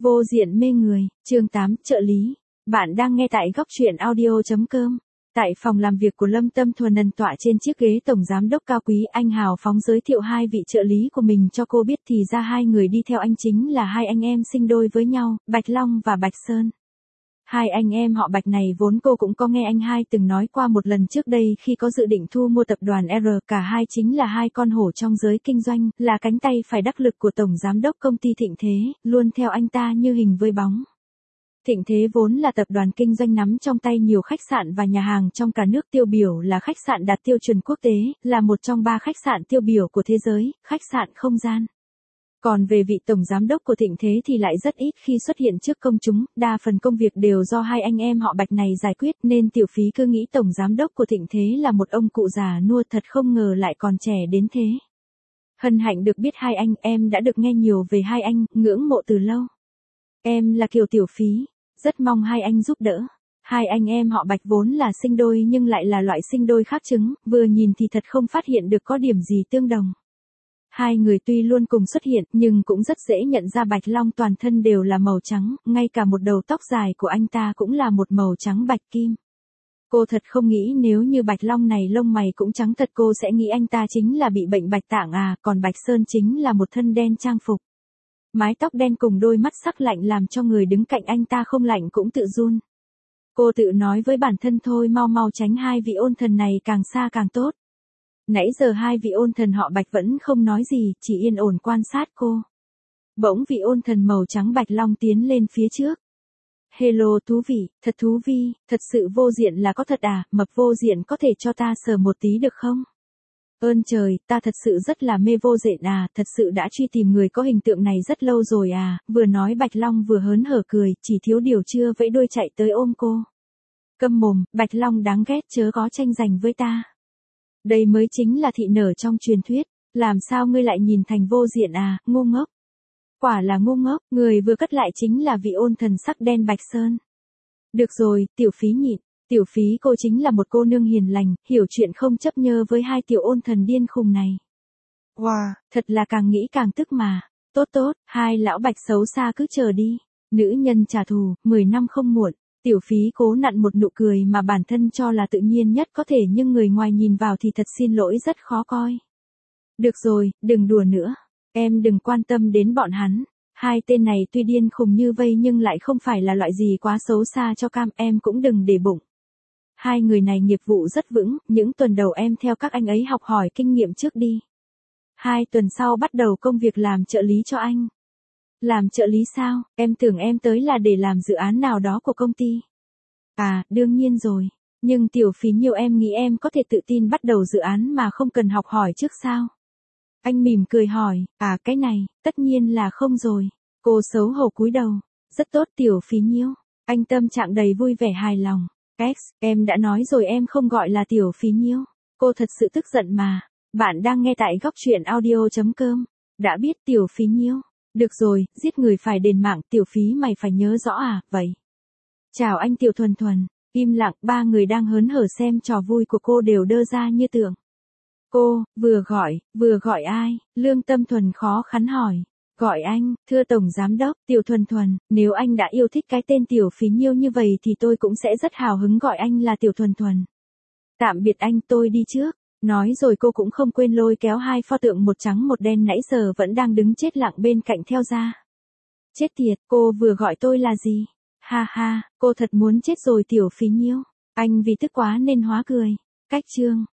Vô diện mê người, chương 8, trợ lý. Bạn đang nghe tại góc truyện audio.com. Tại phòng làm việc của Lâm Tâm Thuần ẩn tọa trên chiếc ghế tổng giám đốc cao quý, anh hào phóng giới thiệu hai vị trợ lý của mình cho cô biết, thì ra hai người đi theo anh chính là hai anh em sinh đôi với nhau, Bạch Long và Bạch Sơn. Hai anh em họ Bạch này vốn cô cũng có nghe anh hai từng nói qua một lần trước đây khi có dự định thu mua tập đoàn R. Cả hai chính là hai con hổ trong giới kinh doanh, là cánh tay phải đắc lực của tổng giám đốc công ty Thịnh Thế, luôn theo anh ta như hình với bóng. Thịnh Thế vốn là tập đoàn kinh doanh nắm trong tay nhiều khách sạn và nhà hàng trong cả nước, tiêu biểu là khách sạn đạt tiêu chuẩn quốc tế, là một trong 3 khách sạn tiêu biểu của thế giới, khách sạn Không Gian. Còn về vị tổng giám đốc của Thịnh Thế thì lại rất ít khi xuất hiện trước công chúng, đa phần công việc đều do hai anh em họ Bạch này giải quyết, nên Tiểu Phí cứ nghĩ tổng giám đốc của Thịnh Thế là một ông cụ già nua, thật không ngờ lại còn trẻ đến thế. Hân hạnh được biết hai anh em đã được nghe nhiều về hai anh, ngưỡng mộ từ lâu. Em là Kiều Tiểu Phí, rất mong hai anh giúp đỡ. Hai anh em họ Bạch vốn là sinh đôi nhưng lại là loại sinh đôi khác trứng, vừa nhìn thì thật không phát hiện được có điểm gì tương đồng. Hai người tuy luôn cùng xuất hiện nhưng cũng rất dễ nhận ra Bạch Long toàn thân đều là màu trắng, ngay cả một đầu tóc dài của anh ta cũng là một màu trắng bạch kim. Cô thật không nghĩ nếu như Bạch Long này lông mày cũng trắng thật, cô sẽ nghĩ anh ta chính là bị bệnh bạch tạng à, còn Bạch Sơn chính là một thân đen trang phục. Mái tóc đen cùng đôi mắt sắc lạnh làm cho người đứng cạnh anh ta không lạnh cũng tự run. Cô tự nói với bản thân thôi, mau mau tránh hai vị ôn thần này càng xa càng tốt. Nãy giờ hai vị ôn thần họ Bạch vẫn không nói gì, chỉ yên ổn quan sát cô. Bỗng vị ôn thần màu trắng Bạch Long tiến lên phía trước. Hello thú vị, thật thú vi, thật sự vô diện là có thật à, mập vô diện có thể cho ta sờ một tí được không? Ơn trời, ta thật sự rất là mê vô diện à, thật sự đã truy tìm người có hình tượng này rất lâu rồi à, vừa nói Bạch Long vừa hớn hở cười, chỉ thiếu điều chưa vẫy đuôi chạy tới ôm cô. Câm mồm, Bạch Long đáng ghét, chớ có tranh giành với ta. Đây mới chính là thị nở trong truyền thuyết, làm sao ngươi lại nhìn thành vô diện à, ngu ngốc. Quả là ngu ngốc, người vừa cất lại chính là vị ôn thần sắc đen Bạch Sơn. Được rồi, Tiểu Phí nhịn, Tiểu Phí cô chính là một cô nương hiền lành, hiểu chuyện không chấp nhơ với hai tiểu ôn thần điên khùng này. Wow, thật là càng nghĩ càng tức mà. Tốt tốt, hai lão Bạch xấu xa cứ chờ đi. Nữ nhân trả thù, 10 năm không muộn. Tiểu Phí cố nặn một nụ cười mà bản thân cho là tự nhiên nhất có thể, nhưng người ngoài nhìn vào thì thật xin lỗi rất khó coi. Được rồi, đừng đùa nữa. Em đừng quan tâm đến bọn hắn. Hai tên này tuy điên khùng như vây nhưng lại không phải là loại gì quá xấu xa cho cam, em cũng đừng để bụng. Hai người này nghiệp vụ rất vững, những tuần đầu em theo các anh ấy học hỏi kinh nghiệm trước đi. 2 tuần sau bắt đầu công việc làm trợ lý cho anh. Làm trợ lý sao, em tưởng em tới là để làm dự án nào đó của công ty. À, đương nhiên rồi. Nhưng Tiểu Phí nhiều, em nghĩ em có thể tự tin bắt đầu dự án mà không cần học hỏi trước sao? Anh mỉm cười hỏi, à cái này, tất nhiên là không rồi. Cô xấu hổ cúi đầu. Rất tốt Tiểu Phí nhiêu. Anh tâm trạng đầy vui vẻ hài lòng. Em đã nói rồi em không gọi là Tiểu Phí nhiêu. Cô thật sự tức giận mà. Bạn đang nghe tại góc truyện audio.com. Đã biết Tiểu Phí nhiêu. Được rồi, giết người phải đền mạng, Tiểu Phí mày phải nhớ rõ à, vậy. Chào anh Tiểu Thuần Thuần. Im lặng, 3 người đang hớn hở xem trò vui của cô đều đơ ra như tượng. Cô, vừa gọi ai? Lương Tâm Thuần khó khăn hỏi. Gọi anh, thưa Tổng Giám đốc, Tiểu Thuần Thuần, nếu anh đã yêu thích cái tên Tiểu Phí nhiêu như vậy thì tôi cũng sẽ rất hào hứng gọi anh là Tiểu Thuần Thuần. Tạm biệt anh, tôi đi trước. Nói rồi cô cũng không quên lôi kéo 2 pho tượng một trắng một đen nãy giờ vẫn đang đứng chết lặng bên cạnh theo ra. Chết tiệt, cô vừa gọi tôi là gì? Ha ha, cô thật muốn chết rồi Tiểu Phí nhiêu. Anh vì tức quá nên hóa cười. Cách chương.